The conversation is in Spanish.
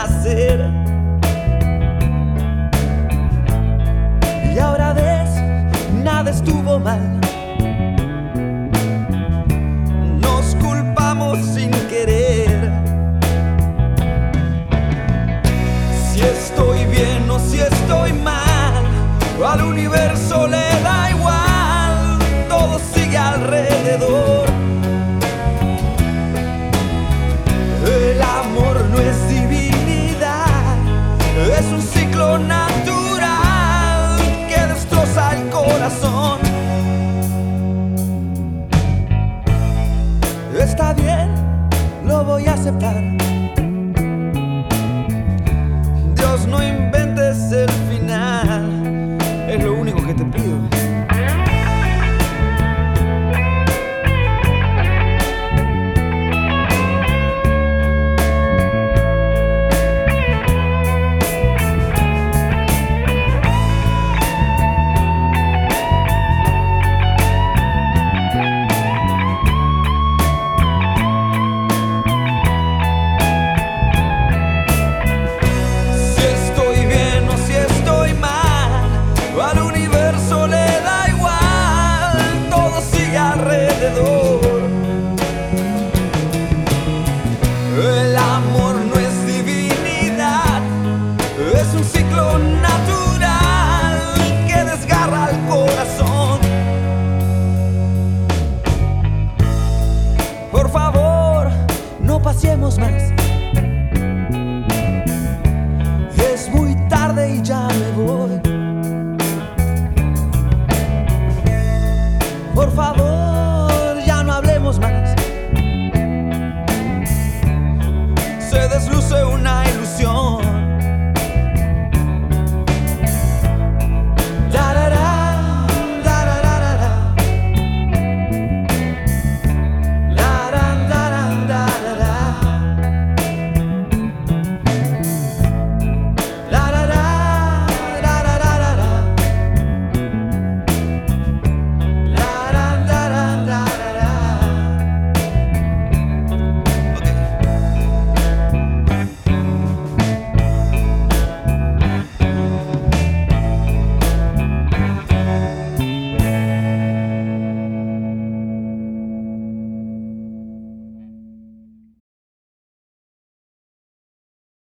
nacer. Y ahora ves, nada estuvo mal. Nos culpamos sin querer. Si estoy bien o si estoy mal, al universo le da igual, todo sigue alrededor. El amor no es divinidad, es un ciclo natural que destroza el corazón. Está bien, lo voy a aceptar. Dios no